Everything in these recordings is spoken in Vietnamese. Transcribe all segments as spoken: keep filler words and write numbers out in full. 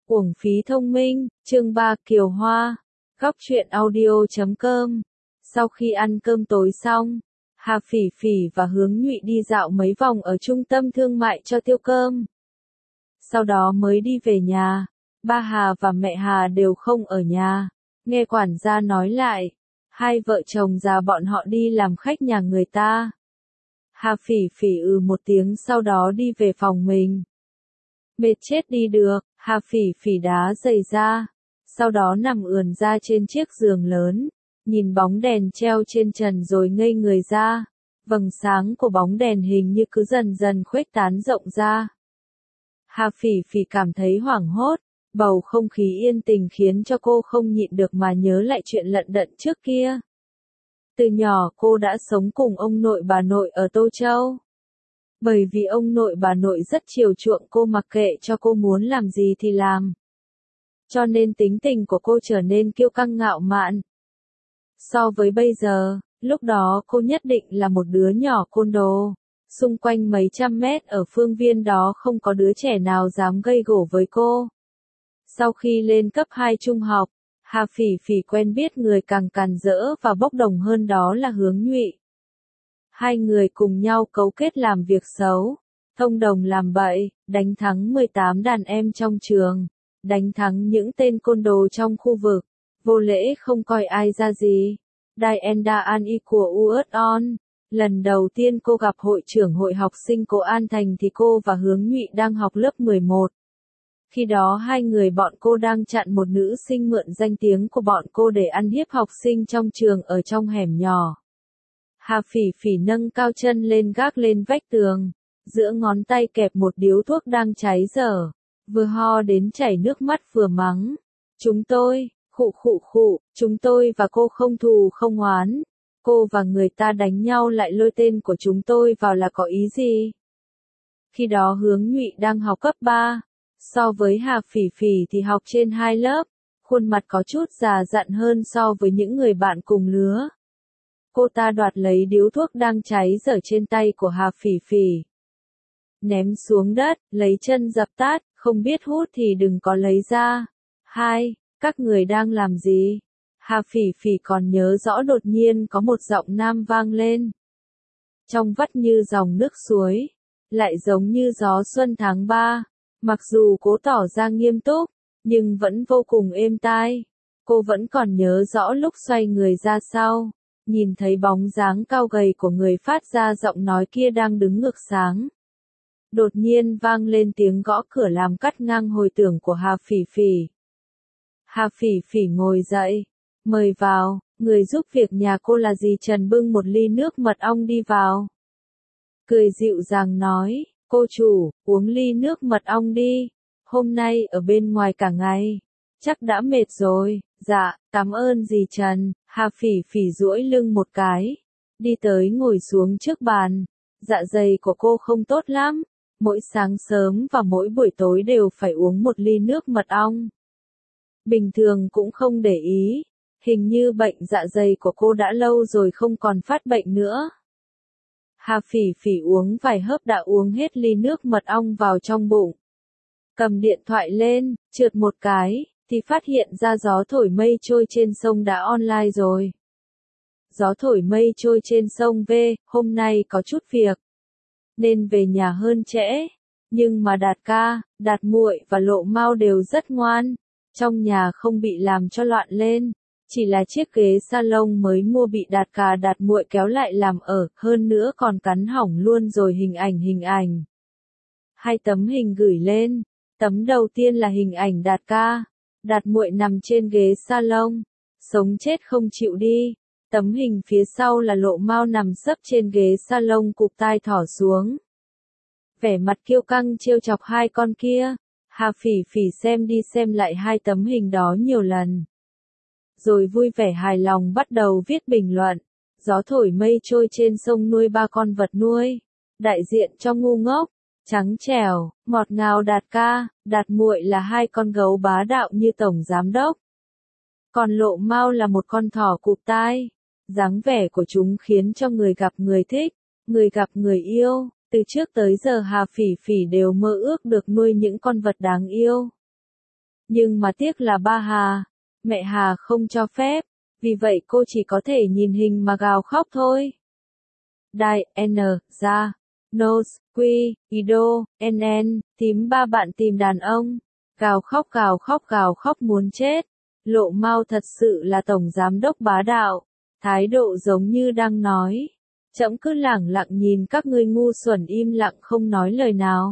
Uổng phí thông minh, chương ba Kiều Hoa, góc truyện audio chấm com. Sau khi ăn cơm tối xong, Hà Phỉ Phỉ và Hướng Nhụy đi dạo mấy vòng ở trung tâm thương mại cho tiêu cơm. Sau đó mới đi về nhà, ba Hà và mẹ Hà đều không ở nhà, nghe quản gia nói lại, hai vợ chồng già bọn họ đi làm khách nhà người ta. Hà Phỉ Phỉ ừ một tiếng sau đó đi về phòng mình. Mệt chết đi được, Hà Phỉ Phỉ đá giày ra, sau đó nằm ườn ra trên chiếc giường lớn, nhìn bóng đèn treo trên trần rồi ngây người ra, vầng sáng của bóng đèn hình như cứ dần dần khuếch tán rộng ra. Hà Phỉ Phỉ cảm thấy hoảng hốt, bầu không khí yên tình khiến cho cô không nhịn được mà nhớ lại chuyện lận đận trước kia. Từ nhỏ cô đã sống cùng ông nội bà nội ở Tô Châu. Bởi vì ông nội bà nội rất chiều chuộng cô mặc kệ cho cô muốn làm gì thì làm. Cho nên tính tình của cô trở nên kiêu căng ngạo mạn. So với bây giờ, lúc đó cô nhất định là một đứa nhỏ côn đồ. Xung quanh mấy trăm mét ở phương viên đó không có đứa trẻ nào dám gây gổ với cô. Sau khi lên cấp hai trung học, Hà Phỉ Phỉ quen biết người càng càn rỡ và bốc đồng hơn đó là Hướng Nhụy. Hai người cùng nhau cấu kết làm việc xấu, thông đồng làm bậy, đánh thắng mười tám đàn em trong trường, đánh thắng những tên côn đồ trong khu vực, vô lễ không coi ai ra gì. Đài Enda An Y của u ét on, lần đầu tiên cô gặp hội trưởng hội học sinh của An Thành thì cô và Hướng Nhụy đang học lớp mười một. Khi đó hai người bọn cô đang chặn một nữ sinh mượn danh tiếng của bọn cô để ăn hiếp học sinh trong trường ở trong hẻm nhỏ. Hà Phỉ Phỉ nâng cao chân lên gác lên vách tường, giữa ngón tay kẹp một điếu thuốc đang cháy dở, vừa ho đến chảy nước mắt vừa mắng. Chúng tôi, khụ khụ khụ, chúng tôi và cô không thù không oán. Cô và người ta đánh nhau lại lôi tên của chúng tôi vào là có ý gì? Khi đó Hướng Nhụy đang học cấp ba, so với Hà Phỉ Phỉ thì học trên hai lớp, khuôn mặt có chút già dặn hơn so với những người bạn cùng lứa. Cô ta đoạt lấy điếu thuốc đang cháy dở trên tay của Hà Phỉ Phỉ, ném xuống đất, lấy chân dập tắt, không biết hút thì đừng có lấy ra. Hai, các người đang làm gì? Hà Phỉ Phỉ còn nhớ rõ đột nhiên có một giọng nam vang lên. Trong vắt như dòng nước suối, lại giống như gió xuân tháng ba, mặc dù cố tỏ ra nghiêm túc, nhưng vẫn vô cùng êm tai. Cô vẫn còn nhớ rõ lúc xoay người ra sau, nhìn thấy bóng dáng cao gầy của người phát ra giọng nói kia đang đứng ngược sáng. Đột nhiên vang lên tiếng gõ cửa làm cắt ngang hồi tưởng của Hà Phỉ Phỉ. Hà Phỉ Phỉ ngồi dậy, mời vào, người giúp việc nhà cô là dì Trần bưng một ly nước mật ong đi vào. Cười dịu dàng nói, cô chủ, uống ly nước mật ong đi, hôm nay ở bên ngoài cả ngày, chắc đã mệt rồi. Dạ, cảm ơn dì Trần. Hà Phỉ Phỉ duỗi lưng một cái, đi tới ngồi xuống trước bàn. Dạ dày của cô không tốt lắm, mỗi sáng sớm và mỗi buổi tối đều phải uống một ly nước mật ong. Bình thường cũng không để ý, hình như bệnh dạ dày của cô đã lâu rồi không còn phát bệnh nữa. Hà Phỉ Phỉ uống vài hớp đã uống hết ly nước mật ong vào trong bụng. Cầm điện thoại lên, trượt một cái, thì phát hiện ra gió thổi mây trôi trên sông đã online rồi. Gió thổi mây trôi trên sông V, hôm nay có chút việc, nên về nhà hơn trễ. Nhưng mà Đạt ca, Đạt muội và Lộ Mao đều rất ngoan, trong nhà không bị làm cho loạn lên. Chỉ là chiếc ghế salon mới mua bị Đạt ca Đạt muội kéo lại làm ở, hơn nữa còn cắn hỏng luôn rồi. Hình ảnh hình ảnh. Hai tấm hình gửi lên. Tấm đầu tiên là hình ảnh Đạt ca, Đạt muội nằm trên ghế salon, sống chết không chịu đi. Tấm hình phía sau là Lộ Mao nằm sấp trên ghế salon cụp tai thỏ xuống. Vẻ mặt kiêu căng trêu chọc hai con kia. Hà Phỉ Phỉ xem đi xem lại hai tấm hình đó nhiều lần. Rồi vui vẻ hài lòng bắt đầu viết bình luận. Gió thổi mây trôi trên sông nuôi ba con vật nuôi. Đại diện cho ngu ngốc, trắng trẻo, ngọt ngào Đạt ca, Đạt muội là hai con gấu bá đạo như tổng giám đốc. Còn Lộ Mao là một con thỏ cụp tai. Dáng vẻ của chúng khiến cho người gặp người thích, người gặp người yêu. Từ trước tới giờ Hà Phỉ Phỉ đều mơ ước được nuôi những con vật đáng yêu. Nhưng mà tiếc là ba Hà, mẹ Hà không cho phép, vì vậy cô chỉ có thể nhìn hình mà gào khóc thôi. Đại, N, ra, Nose, Quy, Ido, N N, tím ba bạn tìm đàn ông. Gào khóc gào khóc gào khóc muốn chết. Lộ Mao thật sự là tổng giám đốc bá đạo. Thái độ giống như đang nói. Trẫm cứ lẳng lặng nhìn các ngươi ngu xuẩn im lặng không nói lời nào.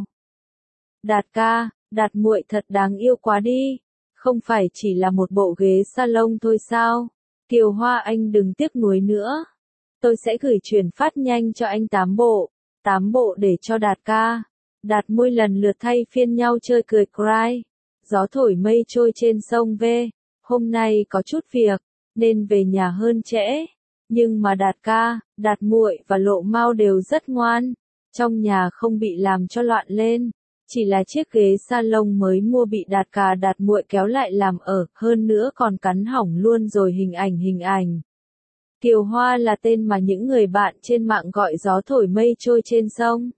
Đạt ca, Đạt muội thật đáng yêu quá đi. Không phải chỉ là một bộ ghế salon thôi sao? Kiều Hoa anh đừng tiếc nuối nữa. Tôi sẽ gửi chuyển phát nhanh cho anh tám bộ. Tám bộ để cho Đạt ca. Đạt môi lần lượt thay phiên nhau chơi cười cry. Gió thổi mây trôi trên sông về. Hôm nay có chút việc, nên về nhà hơn trễ. Nhưng mà Đạt ca, Đạt muội và Lộ Mao đều rất ngoan. Trong nhà không bị làm cho loạn lên. Chỉ là chiếc ghế salon mới mua bị Đạt ca Đạt muội kéo lại làm ở, hơn nữa còn cắn hỏng luôn rồi hình ảnh hình ảnh. Kiều Hoa là tên mà những người bạn trên mạng gọi gió thổi mây trôi trên sông.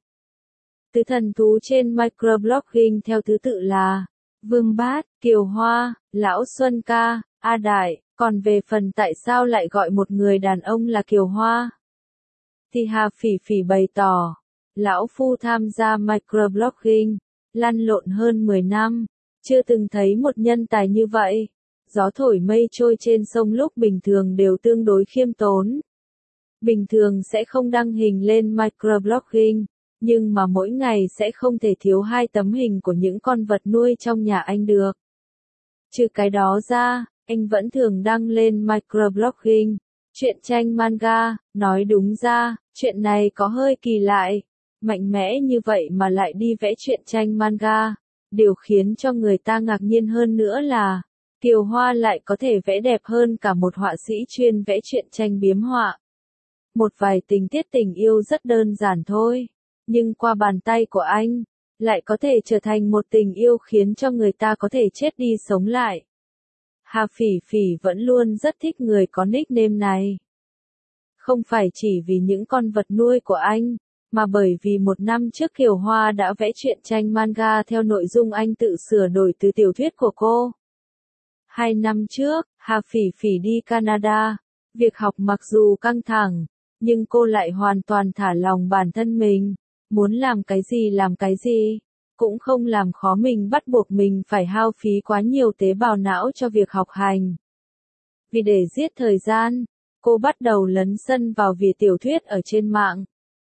Tứ thần thú trên microblogging theo thứ tự là Vương Bát, Kiều Hoa, Lão Xuân Ca, A Đại, còn về phần tại sao lại gọi một người đàn ông là Kiều Hoa, thì Hà Phỉ Phỉ bày tỏ, Lão Phu tham gia microblogging, lăn lộn hơn mười năm, chưa từng thấy một nhân tài như vậy. Gió thổi mây trôi trên sông lúc bình thường đều tương đối khiêm tốn. Bình thường sẽ không đăng hình lên microblogging, nhưng mà mỗi ngày sẽ không thể thiếu hai tấm hình của những con vật nuôi trong nhà anh được. Trừ cái đó ra, anh vẫn thường đăng lên microblogging, truyện tranh manga, nói đúng ra, chuyện này có hơi kỳ lại, mạnh mẽ như vậy mà lại đi vẽ truyện tranh manga. Điều khiến cho người ta ngạc nhiên hơn nữa là, Kiều Hoa lại có thể vẽ đẹp hơn cả một họa sĩ chuyên vẽ truyện tranh biếm họa. Một vài tình tiết tình yêu rất đơn giản thôi, nhưng qua bàn tay của anh, lại có thể trở thành một tình yêu khiến cho người ta có thể chết đi sống lại. Hà Phỉ Phỉ vẫn luôn rất thích người có nickname này. Không phải chỉ vì những con vật nuôi của anh, mà bởi vì một năm trước Kiều Hoa đã vẽ truyện tranh manga theo nội dung anh tự sửa đổi từ tiểu thuyết của cô. Hai năm trước, Hà Phỉ Phỉ đi Canada. Việc học mặc dù căng thẳng, nhưng cô lại hoàn toàn thả lòng bản thân mình. Muốn làm cái gì làm cái gì, cũng không làm khó mình bắt buộc mình phải hao phí quá nhiều tế bào não cho việc học hành. Vì để giết thời gian, cô bắt đầu lấn sân vào việc tiểu thuyết ở trên mạng.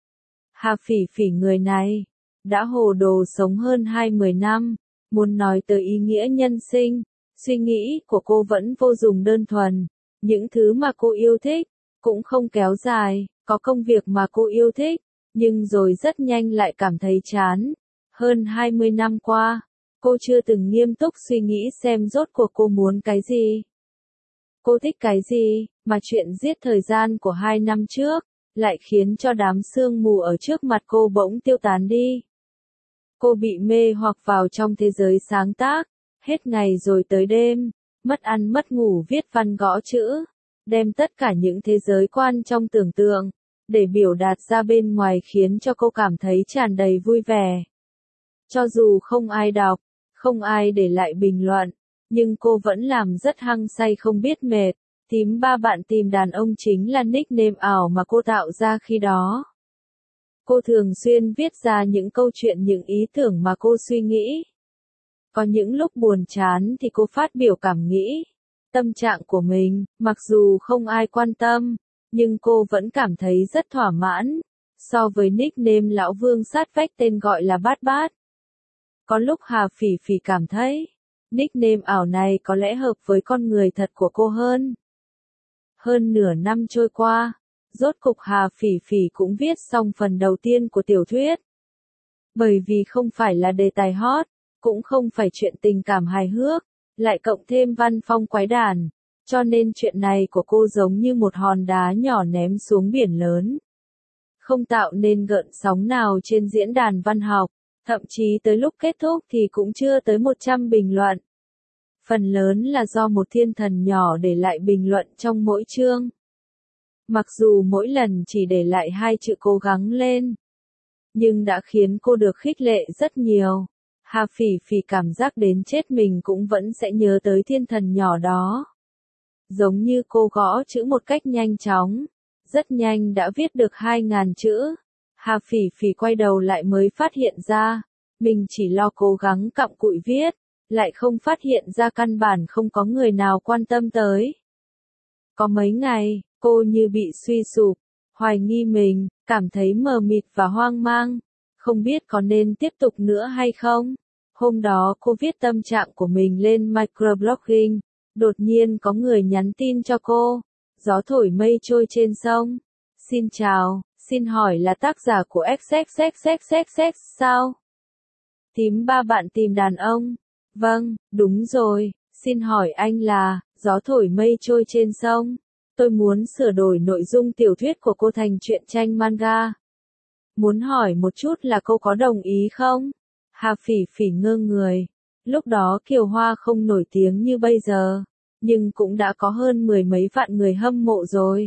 Hà Phỉ Phỉ người này, đã hồ đồ sống hơn hai mươi năm, muốn nói tới ý nghĩa nhân sinh. Suy nghĩ của cô vẫn vô dụng đơn thuần, những thứ mà cô yêu thích, cũng không kéo dài, có công việc mà cô yêu thích, nhưng rồi rất nhanh lại cảm thấy chán. Hơn hai mươi năm qua, cô chưa từng nghiêm túc suy nghĩ xem rốt cuộc cô muốn cái gì. Cô thích cái gì, mà chuyện giết thời gian của hai năm trước, lại khiến cho đám sương mù ở trước mặt cô bỗng tiêu tán đi. Cô bị mê hoặc vào trong thế giới sáng tác. Hết ngày rồi tới đêm, mất ăn mất ngủ viết văn gõ chữ, đem tất cả những thế giới quan trong tưởng tượng, để biểu đạt ra bên ngoài khiến cho cô cảm thấy tràn đầy vui vẻ. Cho dù không ai đọc, không ai để lại bình luận, nhưng cô vẫn làm rất hăng say không biết mệt. Tím ba bạn tìm đàn ông chính là nickname ảo mà cô tạo ra khi đó. Cô thường xuyên viết ra những câu chuyện những ý tưởng mà cô suy nghĩ. Có những lúc buồn chán thì cô phát biểu cảm nghĩ, tâm trạng của mình, mặc dù không ai quan tâm, nhưng cô vẫn cảm thấy rất thỏa mãn, so với nickname lão Vương sát vách tên gọi là Bát Bát. Có lúc Hà Phỉ Phỉ cảm thấy, nickname ảo này có lẽ hợp với con người thật của cô hơn. Hơn nửa năm trôi qua, rốt cục Hà Phỉ Phỉ cũng viết xong phần đầu tiên của tiểu thuyết. Bởi vì không phải là đề tài hot, cũng không phải chuyện tình cảm hài hước, lại cộng thêm văn phong quái đản, cho nên chuyện này của cô giống như một hòn đá nhỏ ném xuống biển lớn. Không tạo nên gợn sóng nào trên diễn đàn văn học, thậm chí tới lúc kết thúc thì cũng chưa tới một trăm bình luận. Phần lớn là do một thiên thần nhỏ để lại bình luận trong mỗi chương. Mặc dù mỗi lần chỉ để lại hai chữ cố gắng lên, nhưng đã khiến cô được khích lệ rất nhiều. Hà Phỉ Phỉ cảm giác đến chết mình cũng vẫn sẽ nhớ tới thiên thần nhỏ đó. Giống như cô gõ chữ một cách nhanh chóng, rất nhanh đã viết được hai ngàn chữ. Hà Phỉ Phỉ quay đầu lại mới phát hiện ra, mình chỉ lo cố gắng cặm cụi viết, lại không phát hiện ra căn bản không có người nào quan tâm tới. Có mấy ngày, cô như bị suy sụp, hoài nghi mình, cảm thấy mờ mịt và hoang mang, không biết có nên tiếp tục nữa hay không. Hôm đó cô viết tâm trạng của mình lên microblogging, đột nhiên có người nhắn tin cho cô, gió thổi mây trôi trên sông. Xin chào, xin hỏi là tác giả của ích ích ích ích ích ích sao? Tím ba bạn tìm đàn ông. Vâng, đúng rồi, xin hỏi anh là, gió thổi mây trôi trên sông. Tôi muốn sửa đổi nội dung tiểu thuyết của cô thành truyện tranh manga. Muốn hỏi một chút là cô có đồng ý không? Hà Phỉ Phỉ ngơ người. Lúc đó Kiều Hoa không nổi tiếng như bây giờ, nhưng cũng đã có hơn mười mấy vạn người hâm mộ rồi.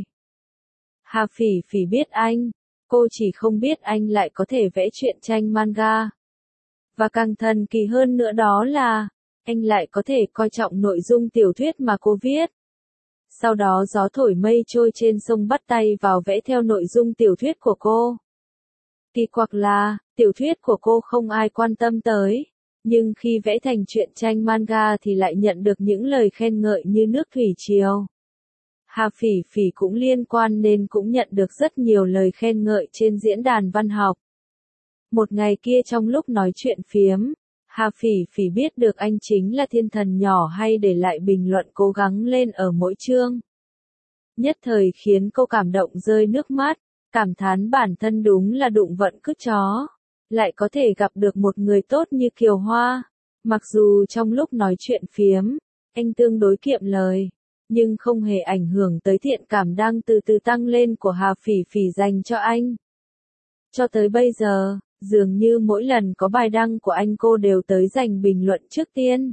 Hà Phỉ Phỉ biết anh, cô chỉ không biết anh lại có thể vẽ truyện tranh manga. Và càng thần kỳ hơn nữa đó là, anh lại có thể coi trọng nội dung tiểu thuyết mà cô viết. Sau đó gió thổi mây trôi trên sông bắt tay vào vẽ theo nội dung tiểu thuyết của cô. Kỳ quặc là, tiểu thuyết của cô không ai quan tâm tới, nhưng khi vẽ thành truyện tranh manga thì lại nhận được những lời khen ngợi như nước thủy triều. Hà Phỉ Phỉ cũng liên quan nên cũng nhận được rất nhiều lời khen ngợi trên diễn đàn văn học. Một ngày kia trong lúc nói chuyện phiếm, Hà Phỉ Phỉ biết được anh chính là thiên thần nhỏ hay để lại bình luận cố gắng lên ở mỗi chương. Nhất thời khiến cô cảm động rơi nước mắt, cảm thán bản thân đúng là đụng vận cứt chó, lại có thể gặp được một người tốt như Kiều Hoa. Mặc dù trong lúc nói chuyện phiếm, anh tương đối kiệm lời, nhưng không hề ảnh hưởng tới thiện cảm đang từ từ tăng lên của Hà Phỉ Phỉ dành cho anh. Cho tới bây giờ, dường như mỗi lần có bài đăng của anh cô đều tới dành bình luận trước tiên.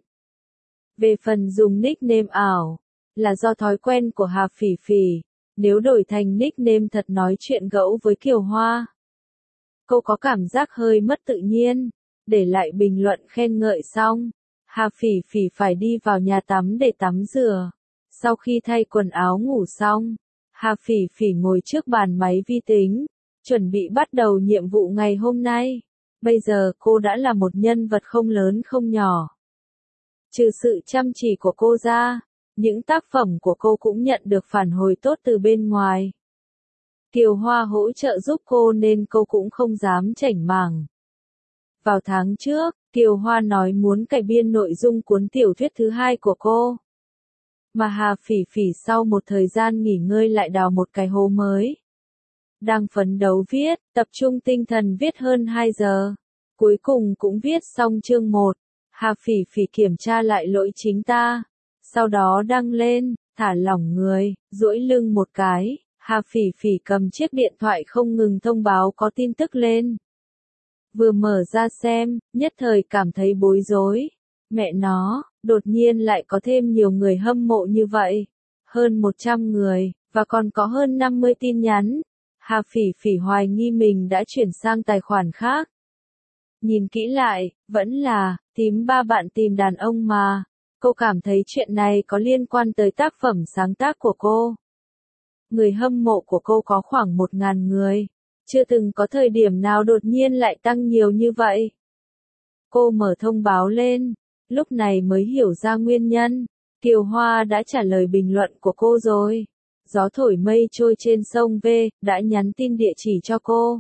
Về phần dùng nickname ảo, là do thói quen của Hà Phỉ Phỉ, nếu đổi thành nickname thật nói chuyện gẫu với Kiều Hoa. Cô có cảm giác hơi mất tự nhiên, để lại bình luận khen ngợi xong, Hà Phỉ Phỉ phải đi vào nhà tắm để tắm rửa. Sau khi thay quần áo ngủ xong, Hà Phỉ Phỉ ngồi trước bàn máy vi tính, chuẩn bị bắt đầu nhiệm vụ ngày hôm nay. Bây giờ cô đã là một nhân vật không lớn không nhỏ. Trừ sự chăm chỉ của cô ra, những tác phẩm của cô cũng nhận được phản hồi tốt từ bên ngoài. Kiều Hoa hỗ trợ giúp cô nên cô cũng không dám chảnh mảng. Vào tháng trước, Kiều Hoa nói muốn cải biên nội dung cuốn tiểu thuyết thứ hai của cô. Mà Hà Phỉ Phỉ sau một thời gian nghỉ ngơi lại đào một cái hố mới. Đang phấn đấu viết, tập trung tinh thần viết hơn hai giờ. Cuối cùng cũng viết xong chương một. Hà Phỉ Phỉ kiểm tra lại lỗi chính ta. Sau đó đăng lên, thả lỏng người, duỗi lưng một cái. Hà Phỉ Phỉ cầm chiếc điện thoại không ngừng thông báo có tin tức lên. Vừa mở ra xem, nhất thời cảm thấy bối rối. Mẹ nó, đột nhiên lại có thêm nhiều người hâm mộ như vậy. Hơn một trăm người, và còn có hơn năm mươi tin nhắn. Hà Phỉ Phỉ hoài nghi mình đã chuyển sang tài khoản khác. Nhìn kỹ lại, vẫn là, tím ba bạn tìm đàn ông mà. Cô cảm thấy chuyện này có liên quan tới tác phẩm sáng tác của cô. Người hâm mộ của cô có khoảng một ngàn người. Chưa từng có thời điểm nào đột nhiên lại tăng nhiều như vậy. Cô mở thông báo lên, lúc này mới hiểu ra nguyên nhân. Kiều Hoa đã trả lời bình luận của cô rồi. Gió thổi mây trôi trên sông V, đã nhắn tin địa chỉ cho cô.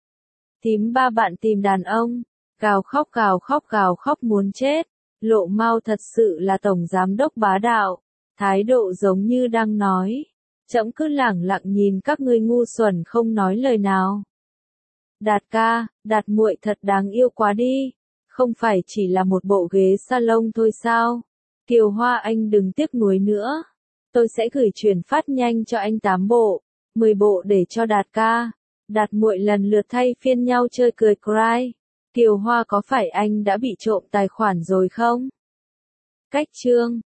Tím ba bạn tìm đàn ông, gào khóc gào khóc gào khóc muốn chết. Lộ Mao thật sự là tổng giám đốc bá đạo, thái độ giống như đang nói. Trẫm cứ lẳng lặng nhìn các ngươi ngu xuẩn không nói lời nào. Đạt ca, Đạt muội thật đáng yêu quá đi, không phải chỉ là một bộ ghế salon thôi sao? Kiều Hoa anh đừng tiếc nuối nữa. Tôi sẽ gửi chuyển phát nhanh cho anh tám bộ, mười bộ để cho Đạt ca. Đạt muội lần lượt thay phiên nhau chơi cười cry. Kiều Hoa có phải anh đã bị trộm tài khoản rồi không? Cách chương